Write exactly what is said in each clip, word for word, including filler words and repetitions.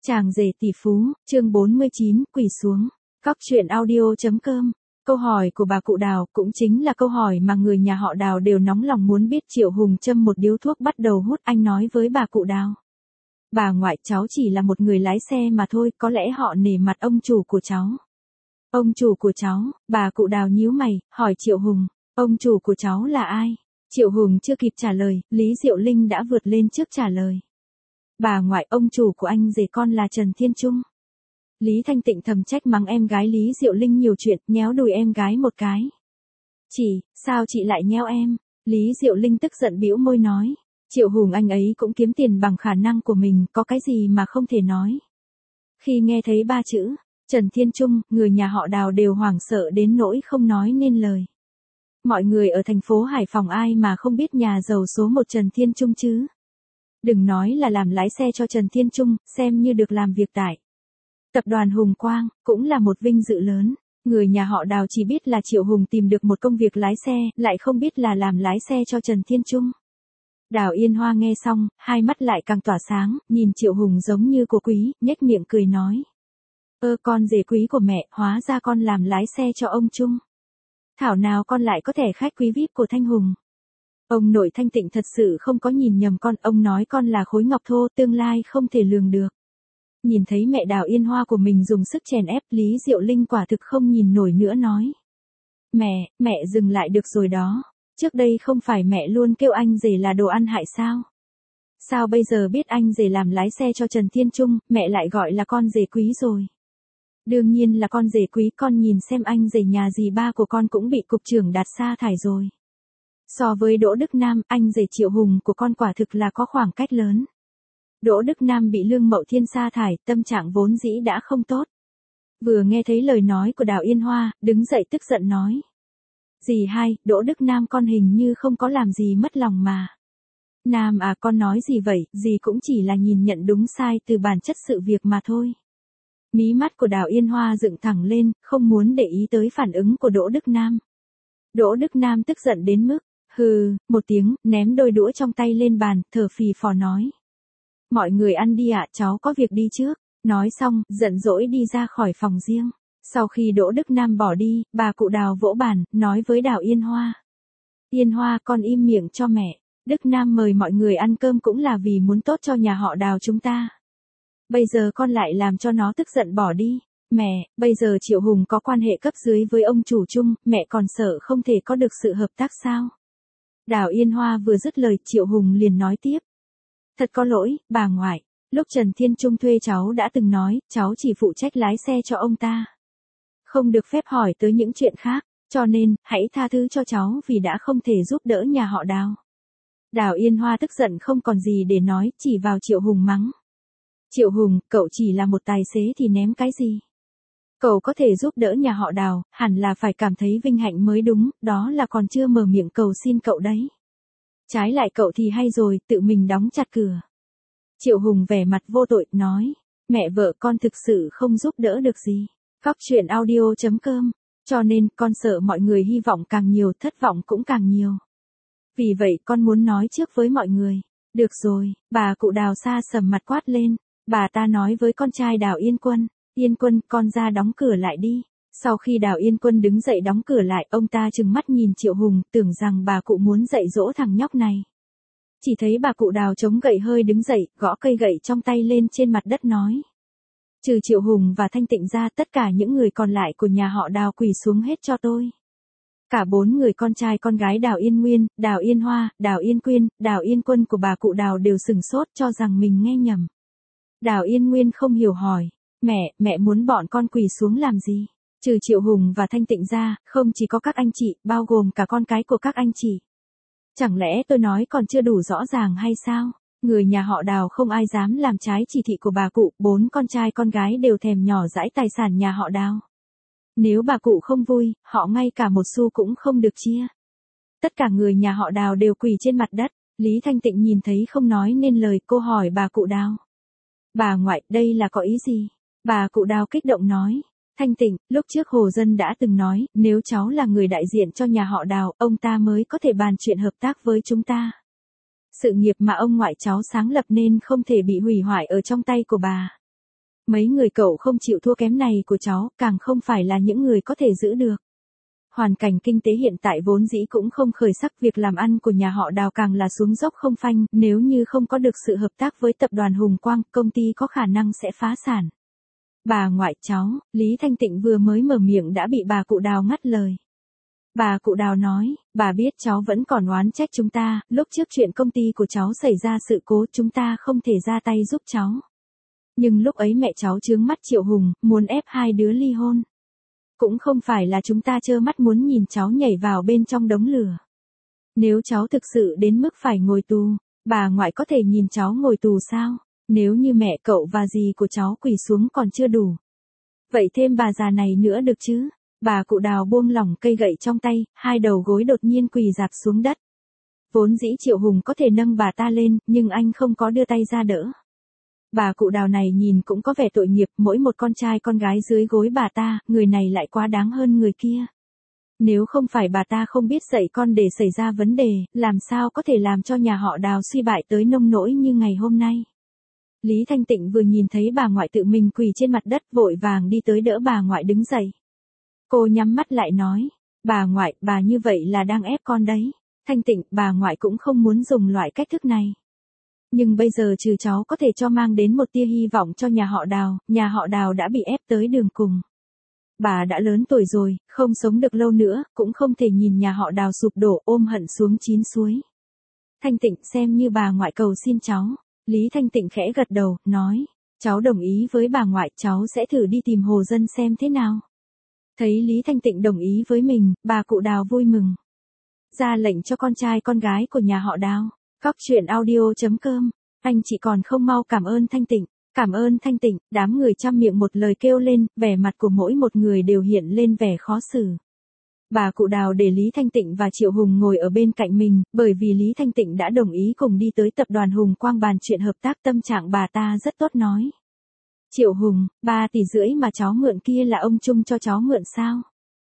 Chàng rể tỷ phú, chương bốn mươi chín, quỳ xuống. Cóc truyện audio.com. Câu hỏi của bà cụ Đào cũng chính là câu hỏi mà người nhà họ Đào đều nóng lòng muốn biết. Triệu Hùng châm một điếu thuốc bắt đầu hút, anh nói với bà cụ Đào. Bà ngoại, cháu chỉ là một người lái xe mà thôi, có lẽ họ nể mặt ông chủ của cháu. Ông chủ của cháu, bà cụ Đào nhíu mày, hỏi Triệu Hùng, ông chủ của cháu là ai? Triệu Hùng chưa kịp trả lời, Lý Diệu Linh đã vượt lên trước trả lời. Bà ngoại, ông chủ của anh rể con là Trần Thiên Trung. Lý Thanh Tịnh thầm trách mắng em gái Lý Diệu Linh nhiều chuyện, nhéo đùi em gái một cái. Chị, sao chị lại nhéo em? Lý Diệu Linh tức giận bĩu môi nói. Triệu Hùng anh ấy cũng kiếm tiền bằng khả năng của mình, có cái gì mà không thể nói. Khi nghe thấy ba chữ, Trần Thiên Trung, người nhà họ Đào đều hoảng sợ đến nỗi không nói nên lời. Mọi người ở thành phố Hải Phòng ai mà không biết nhà giàu số một Trần Thiên Trung chứ? Đừng nói là làm lái xe cho Trần Thiên Trung, xem như được làm việc tại Tập đoàn Hùng Quang, cũng là một vinh dự lớn. Người nhà họ Đào chỉ biết là Triệu Hùng tìm được một công việc lái xe, lại không biết là làm lái xe cho Trần Thiên Trung. Đào Yên Hoa nghe xong, hai mắt lại càng tỏa sáng, nhìn Triệu Hùng giống như của quý, nhếch miệng cười nói. Ơ con rể quý của mẹ, hóa ra con làm lái xe cho ông Trung. Thảo nào con lại có thẻ khách quý vi ai pi của Thanh Hùng. Ông nội Thanh Tịnh thật sự không có nhìn nhầm con, ông nói con là khối ngọc thô, tương lai không thể lường được. Nhìn thấy mẹ Đào Yên Hoa của mình dùng sức chèn ép, Lý Diệu Linh quả thực không nhìn nổi nữa nói. Mẹ, mẹ dừng lại được rồi đó, trước đây không phải mẹ luôn kêu anh rể là đồ ăn hại sao? Sao bây giờ biết anh rể làm lái xe cho Trần Thiên Trung, mẹ lại gọi là con rể quý rồi? Đương nhiên là con rể quý, con nhìn xem anh rể nhà dì ba của con cũng bị cục trưởng Đạt sa thải rồi. So với Đỗ Đức Nam, anh rể Triệu Hùng của con quả thực là có khoảng cách lớn. Đỗ Đức Nam bị Lương Mậu Thiên sa thải, tâm trạng vốn dĩ đã không tốt. Vừa nghe thấy lời nói của Đào Yên Hoa, đứng dậy tức giận nói. Dì hai, Đỗ Đức Nam con hình như không có làm gì mất lòng mà. Nam à, con nói gì vậy, dì cũng chỉ là nhìn nhận đúng sai từ bản chất sự việc mà thôi. Mí mắt của Đào Yên Hoa dựng thẳng lên, không muốn để ý tới phản ứng của Đỗ Đức Nam. Đỗ Đức Nam tức giận đến mức, hừ, một tiếng, ném đôi đũa trong tay lên bàn, thở phì phò nói. Mọi người ăn đi ạ, cháu có việc đi trước. Nói xong, giận dỗi đi ra khỏi phòng riêng. Sau khi Đỗ Đức Nam bỏ đi, bà cụ Đào vỗ bàn, nói với Đào Yên Hoa. Yên Hoa, con im miệng cho mẹ. Đức Nam mời mọi người ăn cơm cũng là vì muốn tốt cho nhà họ Đào chúng ta. Bây giờ con lại làm cho nó tức giận bỏ đi. Mẹ, bây giờ Triệu Hùng có quan hệ cấp dưới với ông chủ chung, mẹ còn sợ không thể có được sự hợp tác sao? Đào Yên Hoa vừa dứt lời, Triệu Hùng liền nói tiếp. Thật có lỗi, bà ngoại, lúc Trần Thiên Trung thuê cháu đã từng nói, cháu chỉ phụ trách lái xe cho ông ta. Không được phép hỏi tới những chuyện khác, cho nên, hãy tha thứ cho cháu vì đã không thể giúp đỡ nhà họ Đào. Đào Yên Hoa tức giận không còn gì để nói, chỉ vào Triệu Hùng mắng. Triệu Hùng, cậu chỉ là một tài xế thì ném cái gì? Cậu có thể giúp đỡ nhà họ Đào, hẳn là phải cảm thấy vinh hạnh mới đúng, đó là còn chưa mở miệng cầu xin cậu đấy. Trái lại cậu thì hay rồi, tự mình đóng chặt cửa. Triệu Hùng vẻ mặt vô tội, nói, mẹ vợ con thực sự không giúp đỡ được gì. Cóc truyện audio.com, cho nên con sợ mọi người hy vọng càng nhiều, thất vọng cũng càng nhiều. Vì vậy con muốn nói trước với mọi người. Được rồi, bà cụ Đào xa sầm mặt quát lên. Bà ta nói với con trai Đào Yên Quân, Yên Quân, con ra đóng cửa lại đi. Sau khi Đào Yên Quân đứng dậy đóng cửa lại, ông ta trừng mắt nhìn Triệu Hùng, tưởng rằng bà cụ muốn dạy dỗ thằng nhóc này. Chỉ thấy bà cụ Đào chống gậy hơi đứng dậy, gõ cây gậy trong tay lên trên mặt đất nói. Trừ Triệu Hùng và Thanh Tịnh ra, tất cả những người còn lại của nhà họ Đào quỳ xuống hết cho tôi. Cả bốn người con trai con gái Đào Yên Nguyên, Đào Yên Hoa, Đào Yên Quyên, Đào Yên Quân của bà cụ Đào đều sửng sốt cho rằng mình nghe nhầm. Đào Yên Nguyên không hiểu hỏi, mẹ, mẹ muốn bọn con quỳ xuống làm gì? Trừ Triệu Hùng và Thanh Tịnh ra, không chỉ có các anh chị, bao gồm cả con cái của các anh chị. Chẳng lẽ tôi nói còn chưa đủ rõ ràng hay sao? Người nhà họ Đào không ai dám làm trái chỉ thị của bà cụ, bốn con trai con gái đều thèm nhỏ dãi tài sản nhà họ Đào. Nếu bà cụ không vui, họ ngay cả một xu cũng không được chia. Tất cả người nhà họ Đào đều quỳ trên mặt đất, Lý Thanh Tịnh nhìn thấy không nói nên lời, cô hỏi bà cụ Đào. Bà ngoại, đây là có ý gì? Bà cụ Đào kích động nói. Thanh Tịnh, lúc trước Hồ Dân đã từng nói, nếu cháu là người đại diện cho nhà họ Đào, ông ta mới có thể bàn chuyện hợp tác với chúng ta. Sự nghiệp mà ông ngoại cháu sáng lập nên không thể bị hủy hoại ở trong tay của bà. Mấy người cậu không chịu thua kém này của cháu, càng không phải là những người có thể giữ được. Hoàn cảnh kinh tế hiện tại vốn dĩ cũng không khởi sắc, việc làm ăn của nhà họ Đào càng là xuống dốc không phanh, nếu như không có được sự hợp tác với tập đoàn Hùng Quang, công ty có khả năng sẽ phá sản. Bà ngoại cháu, Lý Thanh Tịnh vừa mới mở miệng đã bị bà cụ Đào ngắt lời. Bà cụ Đào nói, bà biết cháu vẫn còn oán trách chúng ta, lúc trước chuyện công ty của cháu xảy ra sự cố chúng ta không thể ra tay giúp cháu. Nhưng lúc ấy mẹ cháu chướng mắt Triệu Hùng, muốn ép hai đứa ly hôn. Cũng không phải là chúng ta trơ mắt muốn nhìn cháu nhảy vào bên trong đống lửa. Nếu cháu thực sự đến mức phải ngồi tù, bà ngoại có thể nhìn cháu ngồi tù sao? Nếu như mẹ cậu và dì của cháu quỳ xuống còn chưa đủ. Vậy thêm bà già này nữa được chứ? Bà cụ Đào buông lỏng cây gậy trong tay, hai đầu gối đột nhiên quỳ rạp xuống đất. Vốn dĩ Triệu Hùng có thể nâng bà ta lên, nhưng anh không có đưa tay ra đỡ. Bà cụ Đào này nhìn cũng có vẻ tội nghiệp, mỗi một con trai con gái dưới gối bà ta, người này lại quá đáng hơn người kia. Nếu không phải bà ta không biết dạy con để xảy ra vấn đề, làm sao có thể làm cho nhà họ Đào suy bại tới nông nỗi như ngày hôm nay. Lý Thanh Tịnh vừa nhìn thấy bà ngoại tự mình quỳ trên mặt đất, vội vàng đi tới đỡ bà ngoại đứng dậy. Cô nhắm mắt lại nói, bà ngoại, bà như vậy là đang ép con đấy. Thanh Tịnh, bà ngoại cũng không muốn dùng loại cách thức này. Nhưng bây giờ trừ cháu có thể cho mang đến một tia hy vọng cho nhà họ Đào, nhà họ Đào đã bị ép tới đường cùng. Bà đã lớn tuổi rồi, không sống được lâu nữa, cũng không thể nhìn nhà họ Đào sụp đổ ôm hận xuống chín suối. Thanh Tịnh xem như bà ngoại cầu xin cháu. Lý Thanh Tịnh khẽ gật đầu, nói, cháu đồng ý với bà ngoại, cháu sẽ thử đi tìm Hồ Dân xem thế nào. Thấy Lý Thanh Tịnh đồng ý với mình, bà cụ Đào vui mừng. Ra lệnh cho con trai con gái của nhà họ Đào. Cóc truyện audio chấm com, anh chị còn không mau cảm ơn Thanh Tịnh, cảm ơn Thanh Tịnh, đám người trăm miệng một lời kêu lên, vẻ mặt của mỗi một người đều hiện lên vẻ khó xử. Bà cụ Đào để Lý Thanh Tịnh và Triệu Hùng ngồi ở bên cạnh mình, bởi vì Lý Thanh Tịnh đã đồng ý cùng đi tới tập đoàn Hùng Quang bàn chuyện hợp tác, tâm trạng bà ta rất tốt nói. Triệu Hùng, ba tỷ rưỡi mà cháu mượn kia là ông Trung cho cháu mượn sao?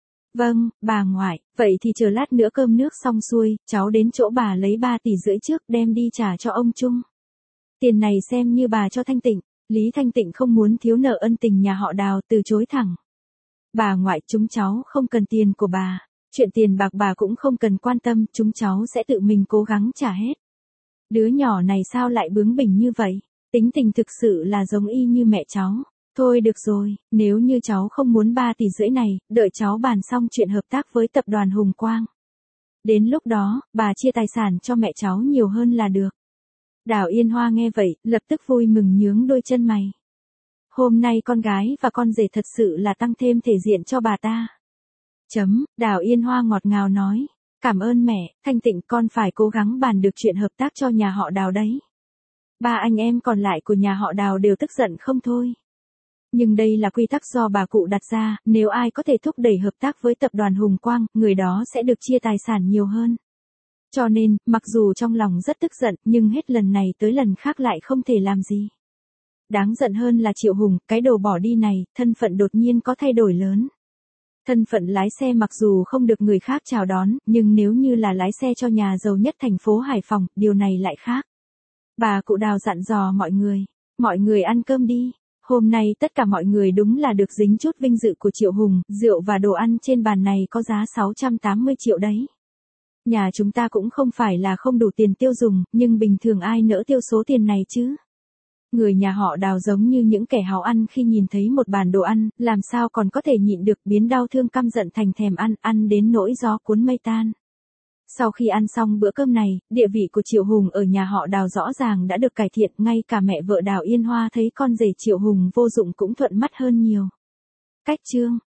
Vâng, bà ngoại, vậy thì chờ lát nữa cơm nước xong xuôi, cháu đến chỗ bà lấy ba tỷ rưỡi trước đem đi trả cho ông Trung. Tiền này xem như bà cho Thanh Tịnh. Lý Thanh Tịnh không muốn thiếu nợ ân tình nhà họ Đào, từ chối thẳng. Bà ngoại, chúng cháu không cần tiền của bà. Chuyện tiền bạc bà cũng không cần quan tâm, chúng cháu sẽ tự mình cố gắng trả hết. Đứa nhỏ này sao lại bướng bỉnh như vậy? Tính tình thực sự là giống y như mẹ cháu. Thôi được rồi, nếu như cháu không muốn ba tỷ rưỡi này, đợi cháu bàn xong chuyện hợp tác với tập đoàn Hùng Quang. Đến lúc đó, bà chia tài sản cho mẹ cháu nhiều hơn là được. Đào Yên Hoa nghe vậy, lập tức vui mừng nhướng đôi chân mày. Hôm nay con gái và con rể thật sự là tăng thêm thể diện cho bà ta. Chấm, Đào Yên Hoa ngọt ngào nói. Cảm ơn mẹ, Thanh Tịnh, con phải cố gắng bàn được chuyện hợp tác cho nhà họ Đào đấy. Ba anh em còn lại của nhà họ Đào đều tức giận không thôi. Nhưng đây là quy tắc do bà cụ đặt ra, nếu ai có thể thúc đẩy hợp tác với tập đoàn Hùng Quang, người đó sẽ được chia tài sản nhiều hơn. Cho nên, mặc dù trong lòng rất tức giận, nhưng hết lần này tới lần khác lại không thể làm gì. Đáng giận hơn là Triệu Hùng, cái đồ bỏ đi này, thân phận đột nhiên có thay đổi lớn. Thân phận lái xe mặc dù không được người khác chào đón, nhưng nếu như là lái xe cho nhà giàu nhất thành phố Hải Phòng, điều này lại khác. Bà cụ Đào dặn dò mọi người, mọi người ăn cơm đi. Hôm nay tất cả mọi người đúng là được dính chút vinh dự của Triệu Hùng, rượu và đồ ăn trên bàn này có giá sáu trăm tám mươi triệu đấy. Nhà chúng ta cũng không phải là không đủ tiền tiêu dùng, nhưng bình thường ai nỡ tiêu số tiền này chứ? Người nhà họ Đào giống như những kẻ háo ăn khi nhìn thấy một bàn đồ ăn, làm sao còn có thể nhịn được, biến đau thương căm giận thành thèm ăn, ăn đến nỗi gió cuốn mây tan. Sau khi ăn xong bữa cơm này, địa vị của Triệu Hùng ở nhà họ Đào rõ ràng đã được cải thiện, ngay cả mẹ vợ Đào Yên Hoa thấy con rể Triệu Hùng vô dụng cũng thuận mắt hơn nhiều. Cách chương